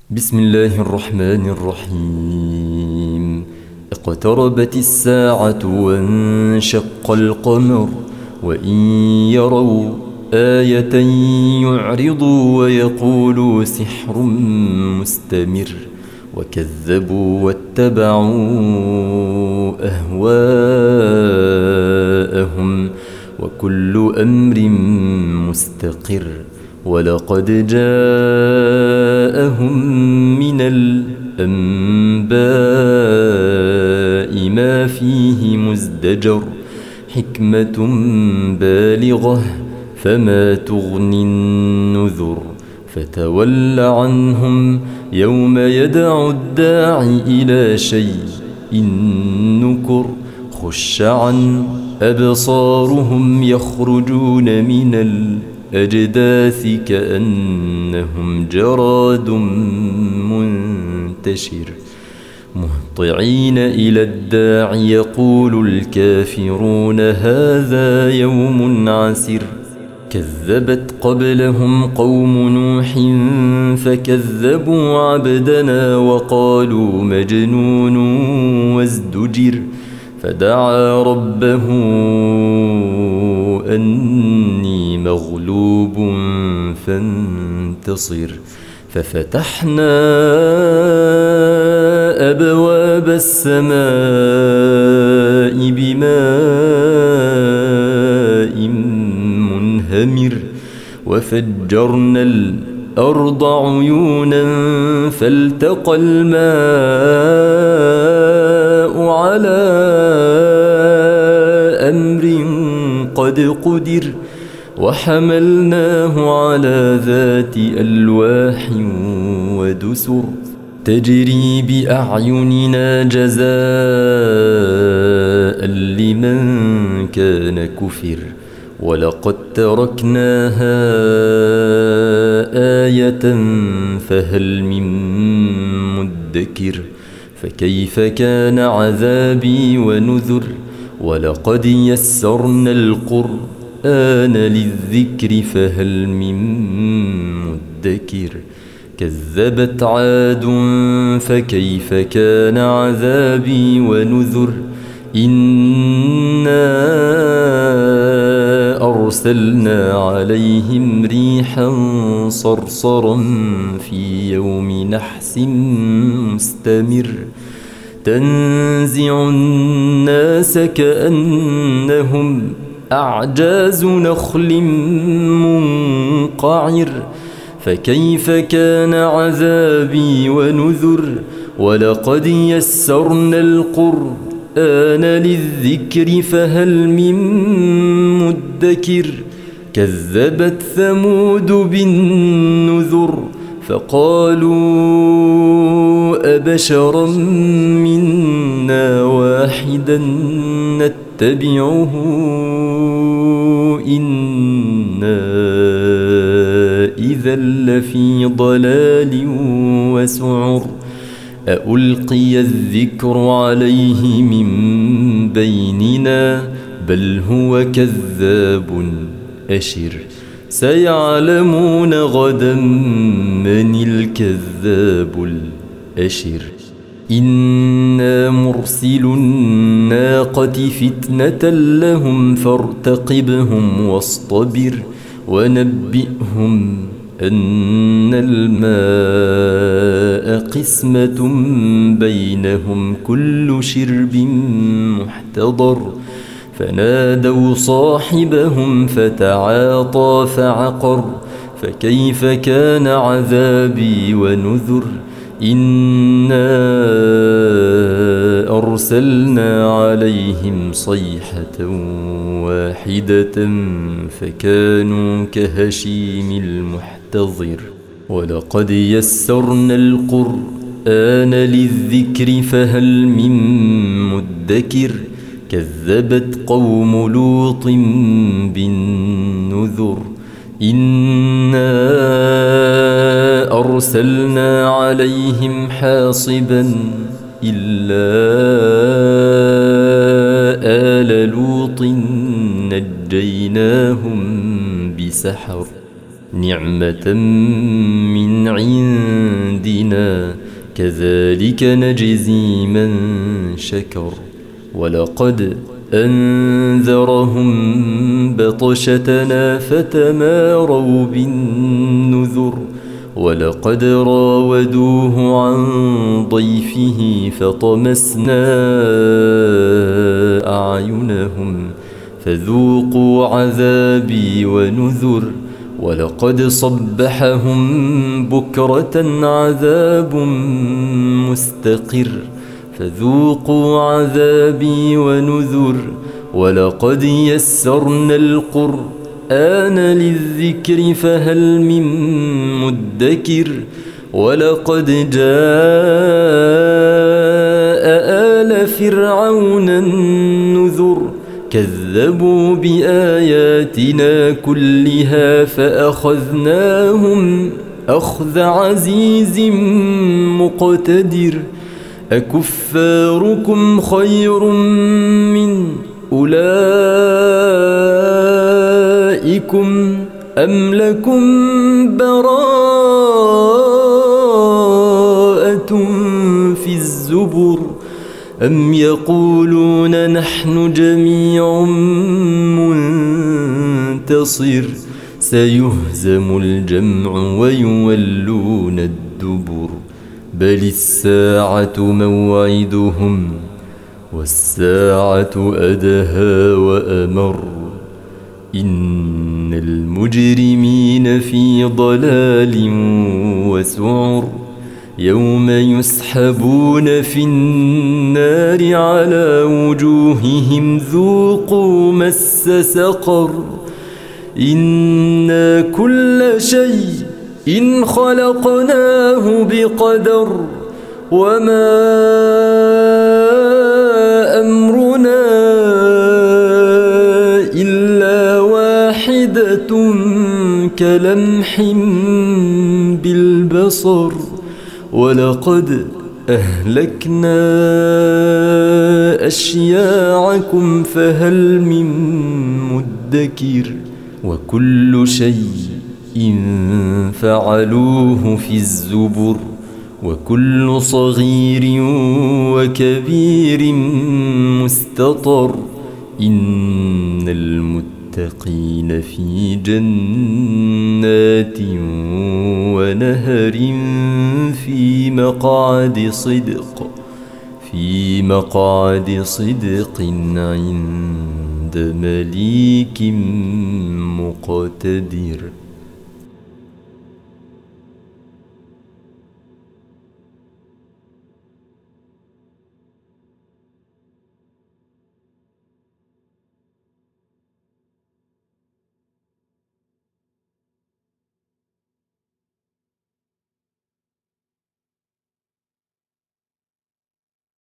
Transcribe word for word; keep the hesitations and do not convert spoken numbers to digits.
بسم الله الرحمن الرحيم. اقتربت الساعة وانشق القمر وإن يروا آية يعرضوا ويقولوا سحر مستمر وكذبوا واتبعوا أهواءهم وكل أمر مستقر. ولقد جاءهم من الأنباء ما فيه مزدجر حكمة بالغة فما تغني النذر. فتول عنهم يوم يدعو الداعي إلى شيء نكر. خش عن أبصارهم يخرجون من الأجداث كأنهم جراد منتشر مهطعين إلى الداع يقول الكافرون هذا يوم عسر. كذبت قبلهم قوم نوح فكذبوا عبدنا وقالوا مجنون وازدجر. فدعا ربه أني مغلوب فانتصر. ففتحنا أبواب السماء بماء منهمر وفجرنا الأرض عيونا فالتقى الماء على أمر قد قدر. وحملناه على ذات ألواح ودسر تجري بأعيننا جزاء لمن كان كفر. ولقد تركناها آية فهل من مدكر. فكيف كان عذابي ونذر. ولقد يسرنا القرآن للذكر فهل من مدكر. كذبت عاد فكيف كان عذابي ونذر. إنا أرسلنا عليهم ريحا صرصرا في يوم نحس مستمر تنزع الناس كأنهم أعجاز نخل منقعر. فكيف كان عذابي ونذر. ولقد يسرنا القرآن للذكر فهل من مدكر. كذبت ثمود بالنذر فقالوا أبشرا منا واحدا نتبعه إنا إذا لفي ضلال وسعر. أألقي الذكر عليه من بيننا بل هو كذاب أشر. سيعلمون غدا من الكذاب الأشر. إنا مرسل الناقة فتنة لهم فارتقبهم واصطبر. ونبئهم أن الماء قسمة بينهم كل شرب محتضر. فنادوا صاحبهم فتعاطى فعقر. فكيف كان عذابي ونذر. إنا أرسلنا عليهم صيحة واحدة فكانوا كهشيم المحتضر. ولقد يسرنا القرآن للذكر فهل من مدكر. كذبت قوم لوط بالنذر. إنا أرسلنا عليهم حاصبا إلا آل لوط نجيناهم بسحر. نعمة من عندنا إنا كذلك نجزي من شكر ولقد أنذرهم بطشتنا فتماروا بالنذر ولقد راودوه عن ضيفه فطمسنا أعينهم فذوقوا عذابي ونذر ولقد صبحهم بكرة عذاب مستقر فذوقوا عذابي ونذر ولقد يسرنا القرآن للذكر فهل من مدكر ولقد جاء آل فرعون النذر كذبوا بآياتنا كلها فأخذناهم أخذ عزيز مقتدر أكفاركم خير من أولئكم أم لكم براءة في الزبر أم يقولون نحن جميع منتصر سيهزم الجمع ويولون الدبر بل الساعة موعدهم والساعة أدهى وأمر إن المجرمين في ضلال وسعر يوم يسحبون في النار على وجوههم ذوقوا مس سقر إنا كل شيء إن خلقناه بقدر وما أمرنا إلا واحدة كلمح بالبصر ولقد أهلكنا أشياعكم فهل من مدكر وكل شيء فعلوه في الزبر وكل صغير وكبير مستطر إن المتقين في جنات ونهر في مقعد صدق في مقعد صدق عند مليك مقتدر.